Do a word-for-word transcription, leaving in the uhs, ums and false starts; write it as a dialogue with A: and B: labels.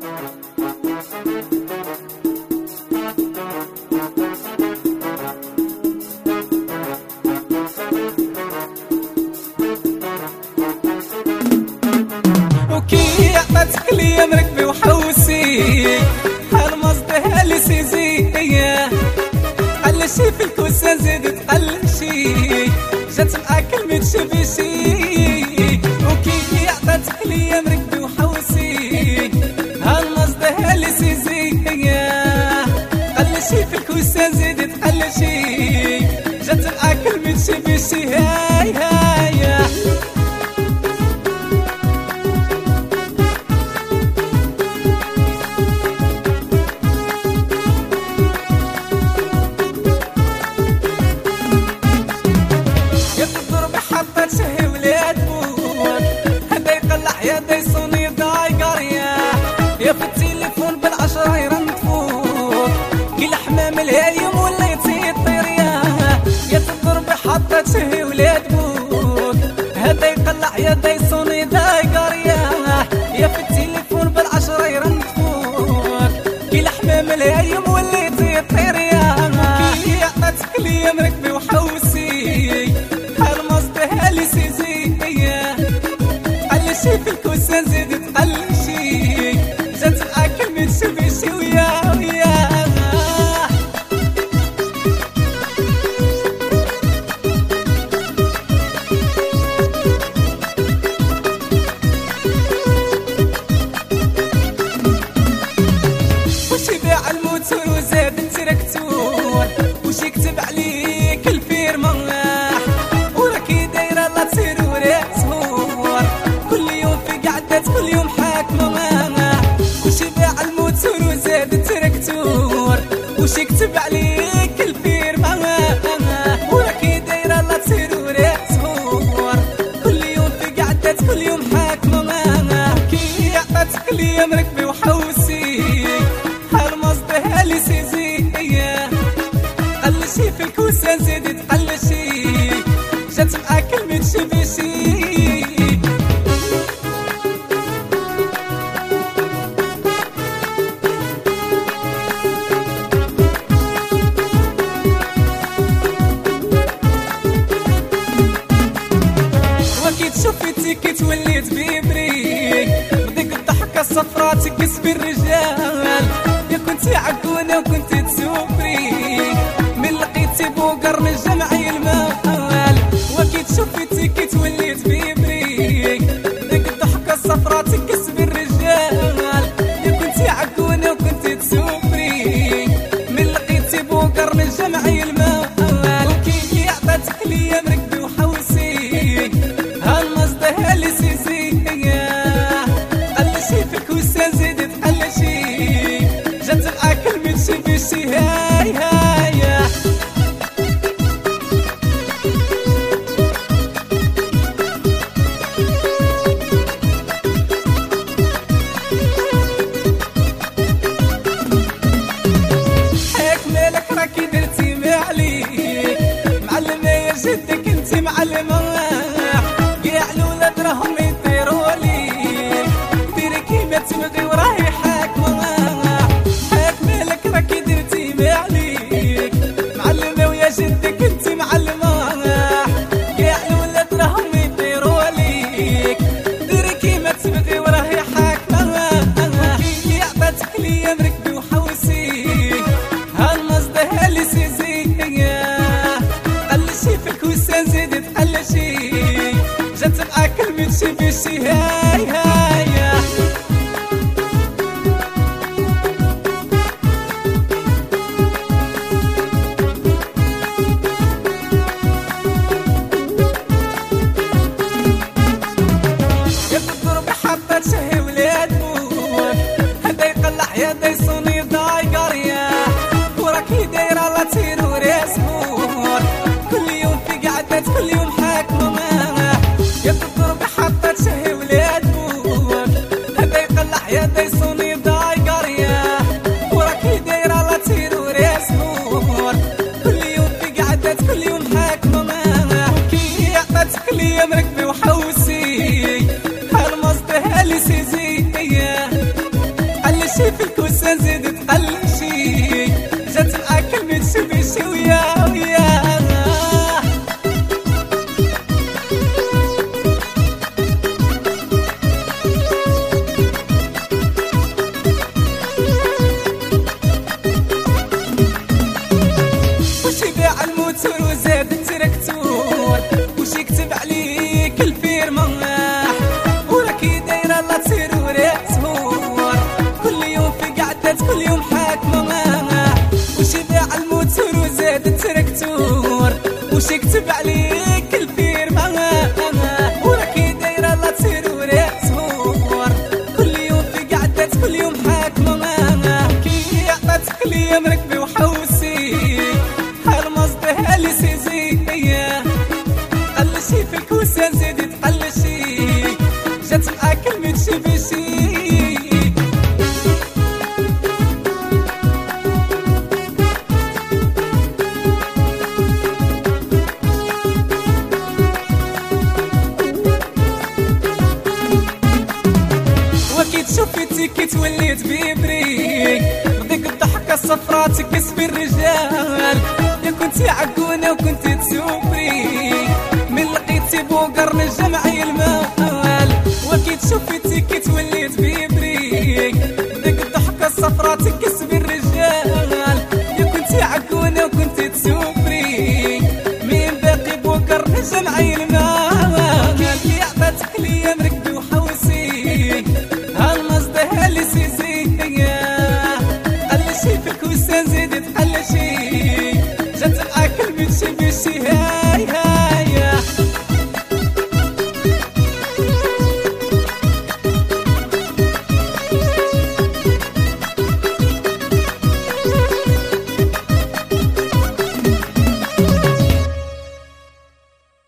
A: وكي عطاتك ليا مركبي وحوسي هالمصدها لي سيزي قلشي في الكوسه زيد تقلشي جات معاك الميتشي بيشي وكي عطاتك ليا مركبي وحوسي هالمصدها لي سيزي قلشي في الكوسه زيد تقلشي جات معاك الميتشي بيشي هاي هاي شهي ولاد بوك هدا يقلع يدا يصوني داي قريه يا في التليفون بالعشرة يرنفوك كي الحمام الهايم ولا يطير يا يا تضرب حطت شهي ولاد بوك هدا يقلع يدا يصوني داي قريه يا في التليفون بالعشرة يرنفوك كي الحمام الهايم ولا يطير يا كي عطاتك ليا مركبي وحوسي هالي سيزي قلشي في الكوسه زيد تقلشي جات معاك الميتشي بيشي ويا ويا وش يبيع الموتور وزاد التراكتور وش يكتب عليك الفيرما كل يوم حاكمة وش يبيع الموتور وزاد التراكتور وش يكتب عليك الفيرما وراكي دايرة لا تصير وراسهور كل يوم في قعدات كل يوم حاكمة كي عطاتك ليا مركبي وحوسي هالمصدها لي سيزي قلشي في الكوسة زيد تقلشي جات معاك الميتشي بيشي شوفي تيكيت وليت بيبري بديك الضحكة الصفرا تكسبي الرجال يا كنتي عقونة وكنتي تسوبري من لقيتي بوقر من جمعي المال وكي تشوفي تيكيت وليت بيبري بديك الضحكة الصفرا تكسبي الرجال يا كنتي عقونة وكنتي تسوبري من لقيتي بوقر من جمعي المال وكي عطاتك ليا مركبي وحوسي هالمصدها لي سيزي قلشي في الكوسه زيد تقلشي جات معاك الميتشي بيشي هاي هاي حياك مالك راكي درتي معليك معلمة يا جدك انتي معلمة راهم يطيرولي ديري كيما تبغي وراهي حاكمة حاكمة لك راكي درتي معليك معلمة ويا جدك انتي معلمة كاع الولاد راهم يطيروليك ديري كيما تبغي وراهي حاكمة كي عطاتك ليا مركبي وحوسي هالمصدها لي سيزي قلشي في الكوسه زيد تقلشي جات معاك الميتشي بيشي هاي هاي يا تضرب حطات شهي ولاد بوك هدا يقلع يدا يصوني داي قريه وراكي دايرة لا تصير وراسهور كل يوم في قعدات كل يوم حاكمة يا تضرب حطات شهي ولاد بوك هدا يقلع يدا يصوني داي قريه وراكي دايرة لا تصير وراسهور كل يوم في قعدات كل يوم حاكمة كي عطاتك ليا مركبي وحوسي هالمصدها لي سيزي زيد تقلشي جات معاك كلمة شبيشي ويا ويا وش يبيع الموتور وزاد التراكتور وش يكتب عليك الفيرما وراكي دايرة لا تصير وراسور كل يوم في قعدات كل يوم حاكمة وش يبيع الموتور وزاد التراكتور وش يكتب عليك الفيرما وراكي دايرة لا تصير وراسور كل يوم في قعدات كل يوم حاكمة كي عطاتك ليا مركبي وحوسي هالمصدها لي سيزي قلشي في الكوسة زيدي تقلشي جات معاك كلمة شبيشي وكي تشوفي تيكي وليت بيبريك بديك الضحكة الصفرا تكسبي الرجال يا كنتي عقونة وكنتي تسوبري من لقيتي بوقر نجم عيل المال وكي تشوفي تيكي وليت بيبريك بديك الضحكة الصفرا تكسبي الرجال يا كنتي عقونة وكنتي تسوبري من باقي بوقر نجم عيل المال